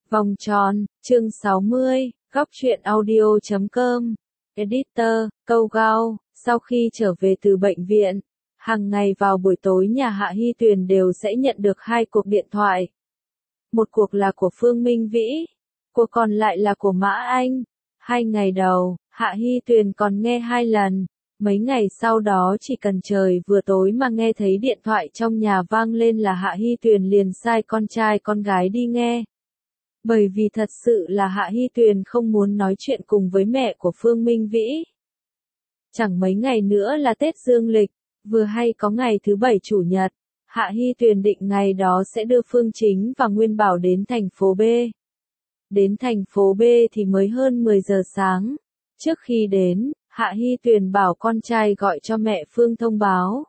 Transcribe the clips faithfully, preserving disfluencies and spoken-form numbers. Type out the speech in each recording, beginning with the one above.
Vòng tròn, chương sáu mươi, góc truyện audio chấm com. Editor, câu gao, sau khi trở về từ bệnh viện, hàng ngày vào buổi tối nhà Hạ Hy Tuyền đều sẽ nhận được hai cuộc điện thoại. Một cuộc là của Phương Minh Vĩ, cuộc còn lại là của Mã Anh. Hai ngày đầu, Hạ Hy Tuyền còn nghe hai lần. Mấy ngày sau đó chỉ cần trời vừa tối mà nghe thấy điện thoại trong nhà vang lên là Hạ Hy Tuyền liền sai con trai con gái đi nghe. Bởi vì thật sự là Hạ Hy Tuyền không muốn nói chuyện cùng với mẹ của Phương Minh Vĩ. Chẳng mấy ngày nữa là Tết Dương lịch, vừa hay có ngày thứ bảy chủ nhật, Hạ Hy Tuyền định ngày đó sẽ đưa Phương Chính và Nguyên Bảo đến thành phố B. Đến thành phố B thì mới hơn mười giờ sáng. Trước khi đến, Hạ Hy Tuyền bảo con trai gọi cho mẹ Phương thông báo.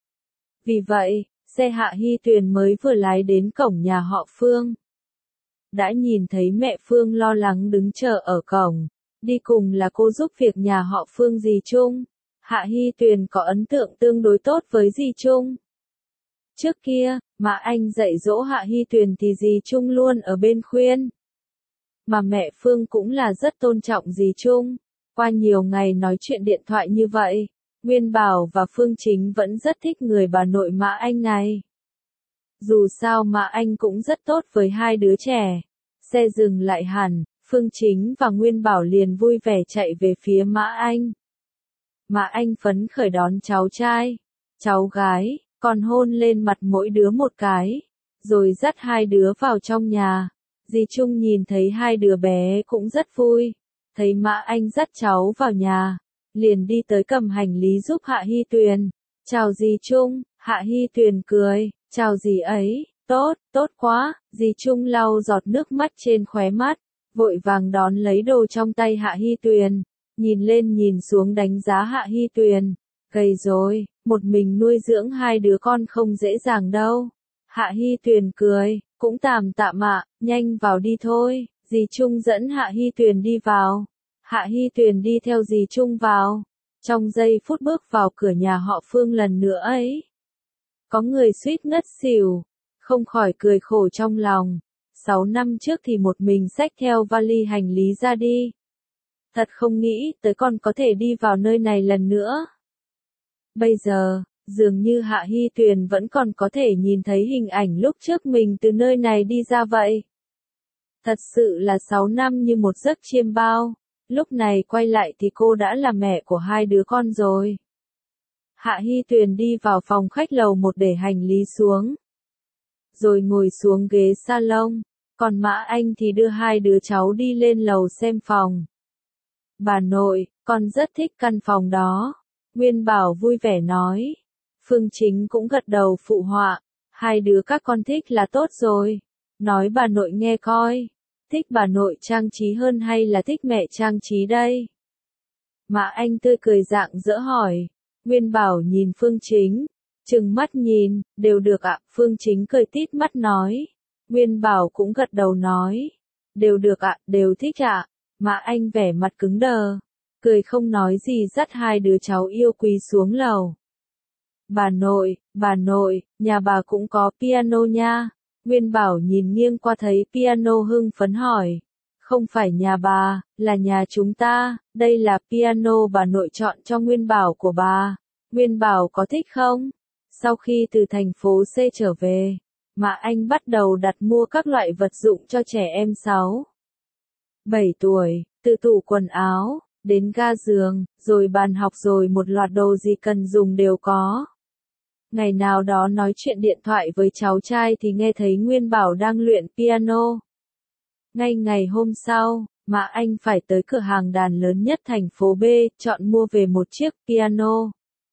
Vì vậy, xe Hạ Hy Tuyền mới vừa lái đến cổng nhà họ Phương. Đã nhìn thấy mẹ Phương lo lắng đứng chờ ở cổng, đi cùng là cô giúp việc nhà họ Phương dì Trung. Hạ Hy Tuyền có ấn tượng tương đối tốt với dì Trung. Trước kia, mà anh dạy dỗ Hạ Hy Tuyền thì dì Trung luôn ở bên khuyên. Mà mẹ Phương cũng là rất tôn trọng dì Trung. Qua nhiều ngày nói chuyện điện thoại như vậy, Nguyên Bảo và Phương Chính vẫn rất thích người bà nội Mã Anh này. Dù sao Mã Anh cũng rất tốt với hai đứa trẻ. Xe dừng lại hẳn, Phương Chính và Nguyên Bảo liền vui vẻ chạy về phía Mã Anh. Mã Anh phấn khởi đón cháu trai, cháu gái, còn hôn lên mặt mỗi đứa một cái, rồi dắt hai đứa vào trong nhà. Dì Trung nhìn thấy hai đứa bé cũng rất vui, thấy Mã Anh dắt cháu vào nhà, liền đi tới cầm hành lý giúp Hạ Hy Tuyền. Chào dì Trung, Hạ Hy Tuyền cười, chào dì ấy, tốt, tốt quá, dì Trung lau giọt nước mắt trên khóe mắt, vội vàng đón lấy đồ trong tay Hạ Hy Tuyền, nhìn lên nhìn xuống đánh giá Hạ Hy Tuyền, gầy rồi, một mình nuôi dưỡng hai đứa con không dễ dàng đâu. Hạ Hy Tuyền cười, cũng tạm tạm ạ, nhanh vào đi thôi, dì Trung dẫn Hạ Hy Tuyền đi vào. Hạ Hy Tuyền đi theo dì Trung vào, trong giây phút bước vào cửa nhà họ Phương lần nữa ấy. Có người suýt ngất xỉu, không khỏi cười khổ trong lòng. Sáu năm trước thì một mình xách theo vali hành lý ra đi. Thật không nghĩ tới còn có thể đi vào nơi này lần nữa. Bây giờ, dường như Hạ Hy Tuyền vẫn còn có thể nhìn thấy hình ảnh lúc trước mình từ nơi này đi ra vậy. Thật sự là sáu năm như một giấc chiêm bao. Lúc này quay lại thì cô đã là mẹ của hai đứa con rồi. Hạ Hy Tuyền đi vào phòng khách lầu một để hành lý xuống. Rồi ngồi xuống ghế salon. Còn Mã Anh thì đưa hai đứa cháu đi lên lầu xem phòng. Bà nội, con rất thích căn phòng đó. Nguyên Bảo vui vẻ nói. Phương Chính cũng gật đầu phụ họa. Hai đứa các con thích là tốt rồi. Nói bà nội nghe coi. Thích bà nội trang trí hơn hay là thích mẹ trang trí đây? Mã Anh tươi cười rạng rỡ hỏi. Nguyên Bảo nhìn Phương Chính, trừng mắt nhìn, đều được ạ. Phương Chính cười tít mắt nói. Nguyên Bảo cũng gật đầu nói. Đều được ạ, đều thích ạ. Mã Anh vẻ mặt cứng đờ, cười không nói gì dắt hai đứa cháu yêu quý xuống lầu. Bà nội, bà nội, nhà bà cũng có piano nha. Nguyên Bảo nhìn nghiêng qua thấy piano hưng phấn hỏi. Không phải nhà bà, là nhà chúng ta, đây là piano bà nội chọn cho Nguyên Bảo của bà. Nguyên Bảo có thích không? Sau khi từ thành phố C trở về, Mã Anh bắt đầu đặt mua các loại vật dụng cho trẻ em sáu, bảy tuổi, từ tủ quần áo, đến ga giường, rồi bàn học rồi một loạt đồ gì cần dùng đều có. Ngày nào đó nói chuyện điện thoại với cháu trai thì nghe thấy Nguyên Bảo đang luyện piano. Ngay ngày hôm sau, Mã Anh phải tới cửa hàng đàn lớn nhất thành phố B, chọn mua về một chiếc piano.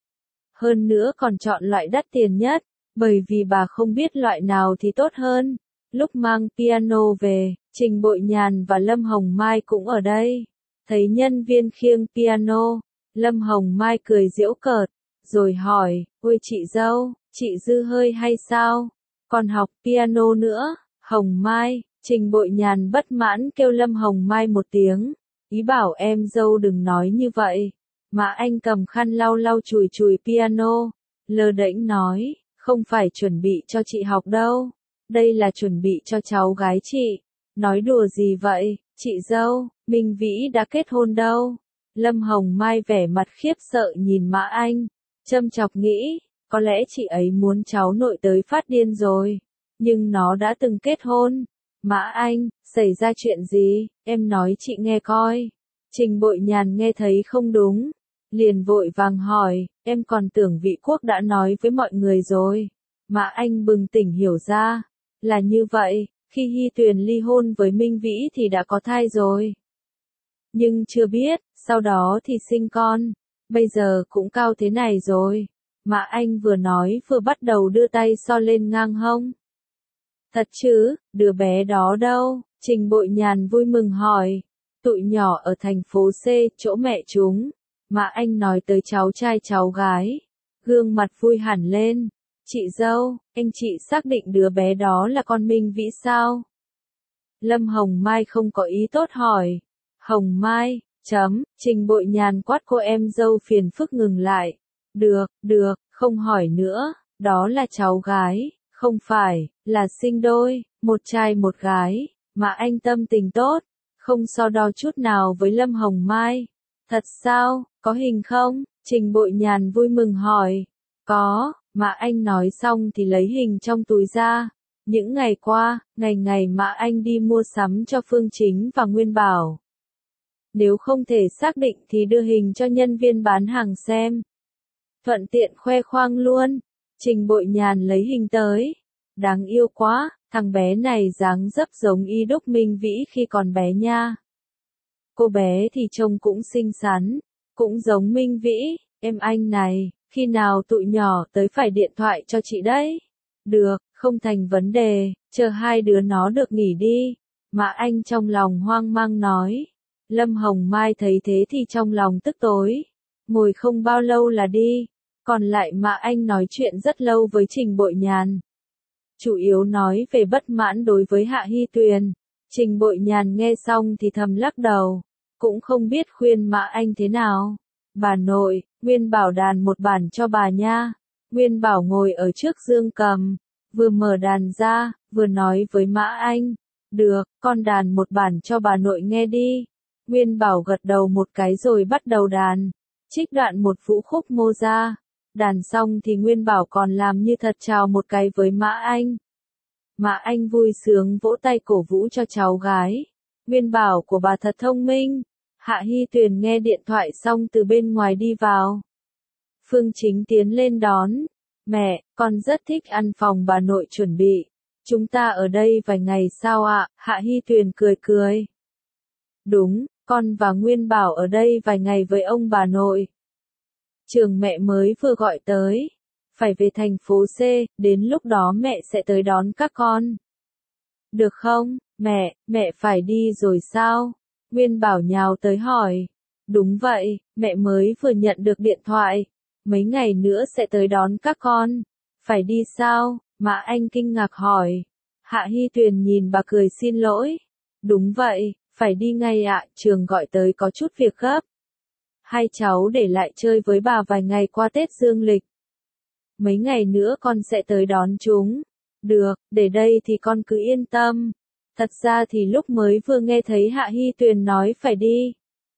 Hơn nữa còn chọn loại đắt tiền nhất, bởi vì bà không biết loại nào thì tốt hơn. Lúc mang piano về, Trình Bội Nhàn và Lâm Hồng Mai cũng ở đây. Thấy nhân viên khiêng piano, Lâm Hồng Mai cười giễu cợt, rồi hỏi, ôi chị dâu, chị dư hơi hay sao? Còn học piano nữa, Hồng Mai. Trình Bội Nhàn bất mãn kêu Lâm Hồng Mai một tiếng, ý bảo em dâu đừng nói như vậy. Mà anh cầm khăn lau lau chùi chùi piano, lơ đễnh nói, không phải chuẩn bị cho chị học đâu, đây là chuẩn bị cho cháu gái chị. Nói đùa gì vậy, chị dâu, Minh Vĩ đã kết hôn đâu. Lâm Hồng Mai vẻ mặt khiếp sợ nhìn Mã Anh, châm chọc nghĩ, có lẽ chị ấy muốn cháu nội tới phát điên rồi. Nhưng nó đã từng kết hôn. Mã Anh, xảy ra chuyện gì, em nói chị nghe coi. Trình Bội Nhàn nghe thấy không đúng, liền vội vàng hỏi, em còn tưởng Vị Quốc đã nói với mọi người rồi. Mã Anh bừng tỉnh hiểu ra, là như vậy, khi Hy Tuyền ly hôn với Minh Vĩ thì đã có thai rồi. Nhưng chưa biết, sau đó thì sinh con, bây giờ cũng cao thế này rồi. Mã Anh vừa nói vừa bắt đầu đưa tay so lên ngang hông. Thật chứ, đứa bé đó đâu? Trình Bội Nhàn vui mừng hỏi. Tụi nhỏ ở thành phố C, chỗ mẹ chúng. Mã Anh nói tới cháu trai cháu gái. Gương mặt vui hẳn lên. Chị dâu, anh chị xác định đứa bé đó là con Minh Vĩ sao? Lâm Hồng Mai không có ý tốt hỏi. Hồng Mai, chấm, Trình Bội Nhàn quát cô em dâu phiền phức ngừng lại. Được, được, không hỏi nữa, đó là cháu gái, không phải, là sinh đôi, một trai một gái, mà anh tâm tình tốt, không so đo chút nào với Lâm Hồng Mai. Thật sao, có hình không? Trình Bội Nhàn vui mừng hỏi. Có, mà anh nói xong thì lấy hình trong túi ra. Những ngày qua, ngày ngày mà anh đi mua sắm cho Phương Chính và Nguyên Bảo. Nếu không thể xác định thì đưa hình cho nhân viên bán hàng xem. Thuận tiện khoe khoang luôn. Trình Bội Nhàn lấy hình tới. Đáng yêu quá, thằng bé này dáng dấp giống y đúc Minh Vĩ khi còn bé nha. Cô bé thì trông cũng xinh xắn, cũng giống Minh Vĩ. Em anh này, khi nào tụi nhỏ tới phải điện thoại cho chị đấy. Được, không thành vấn đề, chờ hai đứa nó được nghỉ đi. Mà anh trong lòng hoang mang nói. Lâm Hồng Mai thấy thế thì trong lòng tức tối. Ngồi không bao lâu là đi. Còn lại mà anh nói chuyện rất lâu với Trình Bội Nhàn. Chủ yếu nói về bất mãn đối với Hạ Hy Tuyền. Trình Bội Nhàn nghe xong thì thầm lắc đầu. Cũng không biết khuyên Mã Anh thế nào. Bà nội, Nguyên Bảo đàn một bản cho bà nha. Nguyên Bảo ngồi ở trước dương cầm, vừa mở đàn ra, vừa nói với Mã Anh. Được, con đàn một bản cho bà nội nghe đi. Nguyên Bảo gật đầu một cái rồi bắt đầu đàn. Trích đoạn một vũ khúc Mô ra. Đàn xong thì Nguyên Bảo còn làm như thật chào một cái với Mã Anh. Mã Anh vui sướng vỗ tay cổ vũ cho cháu gái. Nguyên Bảo của bà thật thông minh. Hạ Hy Tuyền nghe điện thoại xong từ bên ngoài đi vào. Phương Chính tiến lên đón. Mẹ, con rất thích ăn phòng bà nội chuẩn bị. Chúng ta ở đây vài ngày sao ạ? Hạ Hy Tuyền cười cười. Đúng, con và Nguyên Bảo ở đây vài ngày với ông bà nội. Trường mẹ mới vừa gọi tới. Phải về thành phố C, đến lúc đó mẹ sẽ tới đón các con. Được không, mẹ, mẹ phải đi rồi sao? Nguyên Bảo nhào tới hỏi. Đúng vậy, mẹ mới vừa nhận được điện thoại. Mấy ngày nữa sẽ tới đón các con. Phải đi sao? Mã Anh kinh ngạc hỏi. Hạ Hy Tuyền nhìn bà cười xin lỗi. Đúng vậy, phải đi ngay ạ, trường gọi tới có chút việc gấp. Hai cháu để lại chơi với bà vài ngày qua Tết Dương lịch. Mấy ngày nữa con sẽ tới đón chúng. Được, để đây thì con cứ yên tâm. Thật ra thì lúc mới vừa nghe thấy Hạ Hy Tuyền nói phải đi.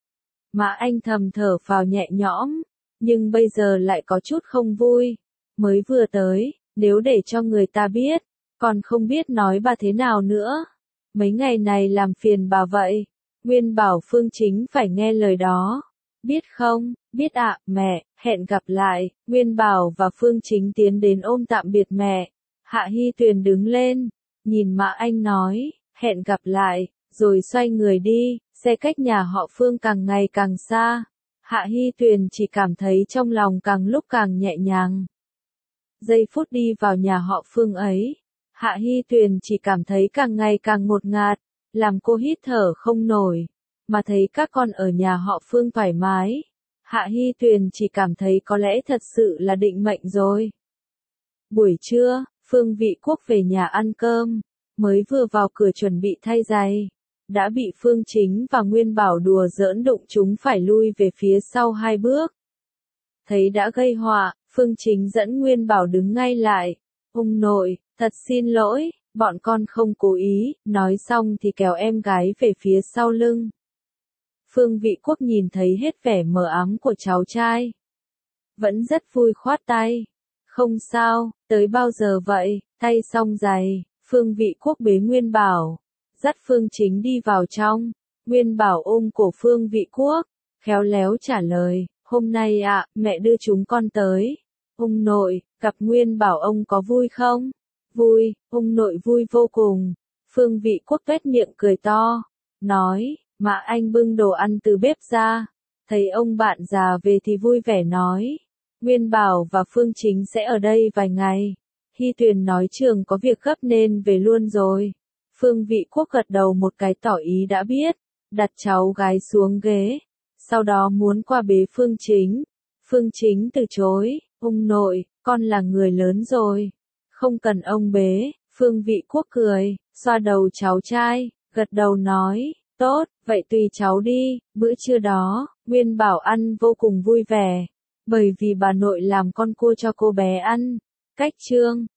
Mà anh thầm thở phào nhẹ nhõm, nhưng bây giờ lại có chút không vui. Mới vừa tới, nếu để cho người ta biết, còn không biết nói bà thế nào nữa. Mấy ngày này làm phiền bà vậy. Nguyên Bảo Phương Chính phải nghe lời đó. Biết không, biết ạ, mẹ, hẹn gặp lại. Nguyên Bảo và Phương Chính tiến đến ôm tạm biệt mẹ. Hạ Hy Tuyền đứng lên, nhìn Mã Anh nói, hẹn gặp lại, rồi xoay người đi, xe cách nhà họ Phương càng ngày càng xa. Hạ Hy Tuyền chỉ cảm thấy trong lòng càng lúc càng nhẹ nhàng. Giây phút đi vào nhà họ Phương ấy, Hạ Hy Tuyền chỉ cảm thấy càng ngày càng ngột ngạt, làm cô hít thở không nổi. Mà thấy các con ở nhà họ Phương thoải mái, Hạ Hy Tuyền chỉ cảm thấy có lẽ thật sự là định mệnh rồi. Buổi trưa, Phương Vị Quốc về nhà ăn cơm, mới vừa vào cửa chuẩn bị thay giày, đã bị Phương Chính và Nguyên Bảo đùa giỡn đụng chúng phải lui về phía sau hai bước. Thấy đã gây họa, Phương Chính dẫn Nguyên Bảo đứng ngay lại. Ông nội, thật xin lỗi, bọn con không cố ý, nói xong thì kéo em gái về phía sau lưng. Phương Vị Quốc nhìn thấy hết vẻ mờ ám của cháu trai. Vẫn rất vui khoát tay. Không sao, tới bao giờ vậy, tay xong giày, Phương Vị Quốc bế Nguyên Bảo. Dắt Phương Chính đi vào trong. Nguyên Bảo ôm cổ Phương Vị Quốc, khéo léo trả lời, hôm nay ạ, mẹ đưa chúng con tới. Ông nội, gặp Nguyên Bảo ông có vui không? Vui, ông nội vui vô cùng. Phương Vị Quốc tuét miệng cười to, nói, mà anh bưng đồ ăn từ bếp ra. Thấy ông bạn già về thì vui vẻ nói, Nguyên Bảo và Phương Chính sẽ ở đây vài ngày. Hy Tuyền nói trường có việc gấp nên về luôn rồi. Phương Vị Quốc gật đầu một cái tỏ ý đã biết, đặt cháu gái xuống ghế, sau đó muốn qua bế Phương Chính. Phương Chính từ chối, ông nội, con là người lớn rồi, không cần ông bế. Phương Vị Quốc cười, xoa đầu cháu trai, gật đầu nói, tốt, vậy tùy cháu đi. Bữa trưa đó, Nguyên Bảo ăn vô cùng vui vẻ, bởi vì bà nội làm con cua cho cô bé ăn. Cách chương